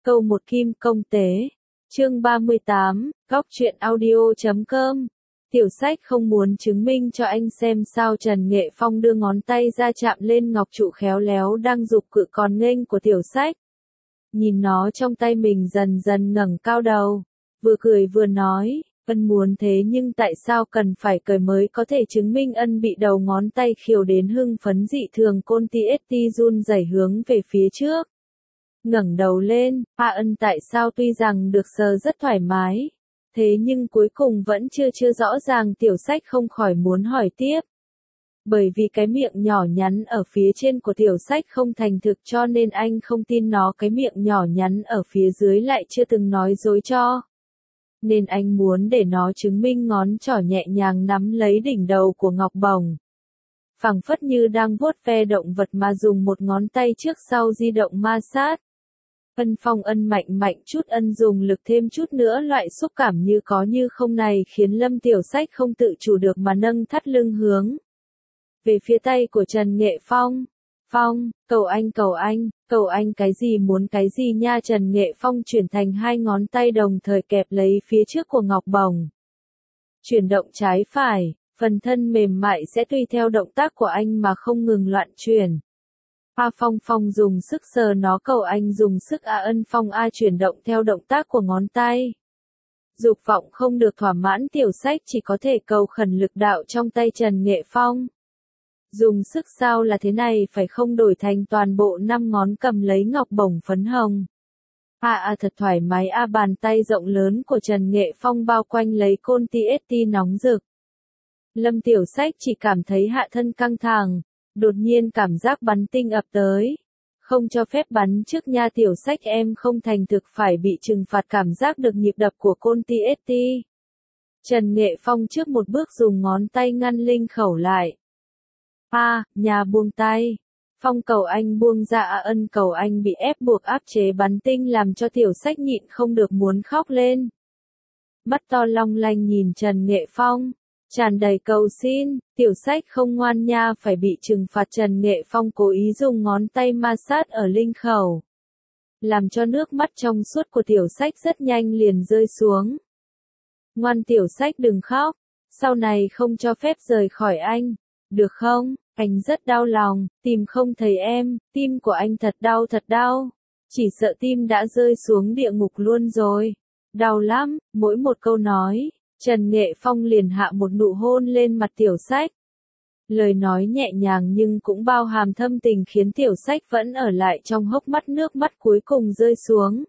Câu một kim công tế. Chương 38, góc truyện audio.com. Tiểu sách không muốn chứng minh cho anh xem sao Trần Nghệ Phong đưa ngón tay ra chạm lên ngọc trụ khéo léo đang giục cự còn nghênh của tiểu sách. Nhìn nó trong tay mình dần dần ngẩng cao đầu, vừa cười vừa nói, ân muốn thế nhưng tại sao cần phải cười mới có thể chứng minh ân bị đầu ngón tay khiêu đến hưng phấn dị thường côn ti run rẩy hướng về phía trước. Ngẩng đầu lên, ân tại sao tuy rằng được sờ rất thoải mái, thế nhưng cuối cùng vẫn chưa rõ ràng tiểu sách không khỏi muốn hỏi tiếp. Bởi vì cái miệng nhỏ nhắn ở phía trên của tiểu sách không thành thực cho nên anh không tin nó cái miệng nhỏ nhắn ở phía dưới lại chưa từng nói dối cho. Nên anh muốn để nó chứng minh ngón trỏ nhẹ nhàng nắm lấy đỉnh đầu của ngọc bồng. Phảng phất như đang vuốt ve động vật mà dùng một ngón tay trước sau di động ma sát. Ân Phong ân mạnh chút ân dùng lực thêm chút nữa loại xúc cảm như có như không này khiến Lâm Tiểu Sách không tự chủ được mà nâng thắt lưng hướng về phía tay của Trần Nghệ Phong. Phong, cầu anh cái gì muốn cái gì nha. Trần Nghệ Phong chuyển thành hai ngón tay đồng thời kẹp lấy phía trước của ngọc bồng. Chuyển động trái phải, phần thân mềm mại sẽ tùy theo động tác của anh mà không ngừng loạn chuyển. Phong dùng sức sờ nó cầu anh dùng sức ân Phong chuyển động theo động tác của ngón tay. Dục vọng không được thỏa mãn tiểu sách chỉ có thể cầu khẩn lực đạo trong tay Trần Nghệ Phong. Dùng sức sao là thế này phải không đổi thành toàn bộ 5 ngón cầm lấy ngọc bổng phấn hồng. Thật thoải mái bàn tay rộng lớn của Trần Nghệ Phong bao quanh lấy côn ti nóng rực. Lâm Tiểu Sách chỉ cảm thấy hạ thân căng thẳng, đột nhiên cảm giác bắn tinh ập tới. Không cho phép bắn trước nha Tiểu Sách em không thành thực phải bị trừng phạt cảm giác được nhịp đập của côn ti. Trần Nghệ Phong trước một bước dùng ngón tay ngăn linh khẩu lại. Nhà buông tay. Phong cầu anh buông ra ân cầu anh bị ép buộc áp chế bắn tinh làm cho Tiểu Sách nhịn không được muốn khóc lên. Mắt to long lanh nhìn Trần Nghệ Phong, tràn đầy cầu xin, Tiểu Sách không ngoan nha phải bị trừng phạt. Trần Nghệ Phong cố ý dùng ngón tay ma sát ở linh khẩu, làm cho nước mắt trong suốt của Tiểu Sách rất nhanh liền rơi xuống. Ngoan Tiểu Sách đừng khóc, sau này không cho phép rời khỏi anh, được không? Anh rất đau lòng, tìm không thấy em, tim của anh thật đau, chỉ sợ tim đã rơi xuống địa ngục luôn rồi. Đau lắm, mỗi một câu nói, Trần Nghệ Phong liền hạ một nụ hôn lên mặt Tiểu Sách. Lời nói nhẹ nhàng nhưng cũng bao hàm thâm tình khiến Tiểu Sách vẫn ở lại trong hốc mắt nước mắt cuối cùng rơi xuống.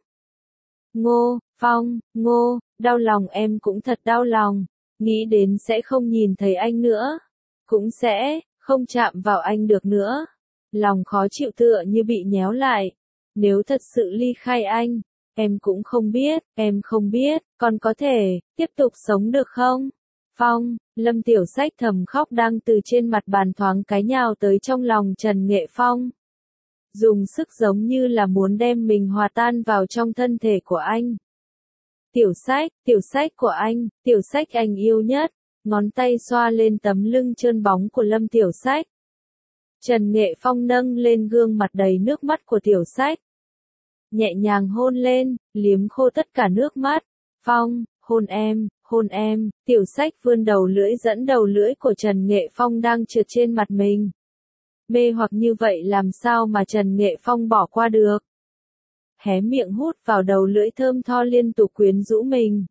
Phong, đau lòng em cũng thật đau lòng, nghĩ đến sẽ không nhìn thấy anh nữa, cũng sẽ không chạm vào anh được nữa. Lòng khó chịu tựa như bị nhéo lại. Nếu thật sự ly khai anh, em cũng không biết, còn có thể tiếp tục sống được không? Phong, Lâm Tiểu Sách thầm khóc đang từ trên mặt bàn thoáng cái nhào tới trong lòng Trần Nghệ Phong. Dùng sức giống như là muốn đem mình hòa tan vào trong thân thể của anh. Tiểu Sách của anh, Tiểu Sách anh yêu nhất. Ngón tay xoa lên tấm lưng trơn bóng của Lâm Tiểu Sách. Trần Nghệ Phong nâng lên gương mặt đầy nước mắt của Tiểu Sách. Nhẹ nhàng hôn lên, liếm khô tất cả nước mắt. Phong, hôn em, Tiểu Sách vươn đầu lưỡi dẫn đầu lưỡi của Trần Nghệ Phong đang trượt trên mặt mình. Mê hoặc như vậy làm sao mà Trần Nghệ Phong bỏ qua được. Hé miệng hút vào đầu lưỡi thơm tho liên tục quyến rũ mình.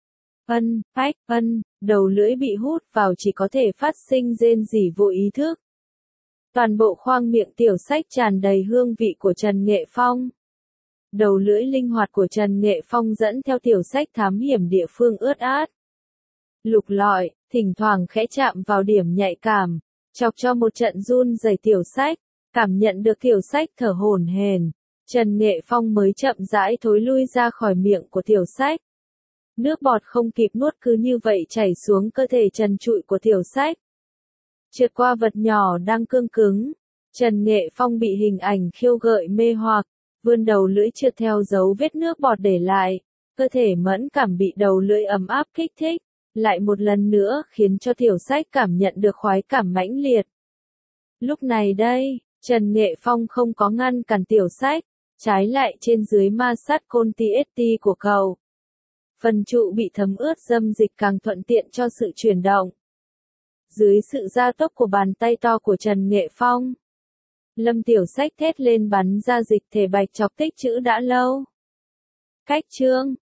Đầu lưỡi bị hút vào chỉ có thể phát sinh rên rỉ vô ý thức. Toàn bộ khoang miệng Tiểu Sách tràn đầy hương vị của Trần Nghệ Phong. Đầu lưỡi linh hoạt của Trần Nghệ Phong dẫn theo Tiểu Sách thám hiểm địa phương ướt át. Lục lọi, thỉnh thoảng khẽ chạm vào điểm nhạy cảm, chọc cho một trận run rẩy Tiểu Sách, cảm nhận được Tiểu Sách thở hổn hển. Trần Nghệ Phong mới chậm rãi thối lui ra khỏi miệng của Tiểu Sách. Nước bọt không kịp nuốt cứ như vậy chảy xuống cơ thể trần trụi của Tiểu Sách. Trượt qua vật nhỏ đang cương cứng, Trần Nghệ Phong bị hình ảnh khiêu gợi mê hoặc, vươn đầu lưỡi trượt theo dấu vết nước bọt để lại, cơ thể mẫn cảm bị đầu lưỡi ấm áp kích thích, lại một lần nữa khiến cho Tiểu Sách cảm nhận được khoái cảm mãnh liệt. Lúc này đây, Trần Nghệ Phong không có ngăn cản Tiểu Sách, Trái lại trên dưới ma sát CTRL của cầu. Phần trụ bị thấm ướt dâm dịch càng thuận tiện cho sự chuyển động. Dưới sự gia tốc của bàn tay to của Trần Nghệ Phong, Lâm Tiểu Sách thét lên bắn ra dịch thể bạch chọc tích chữ đã lâu. Cách chương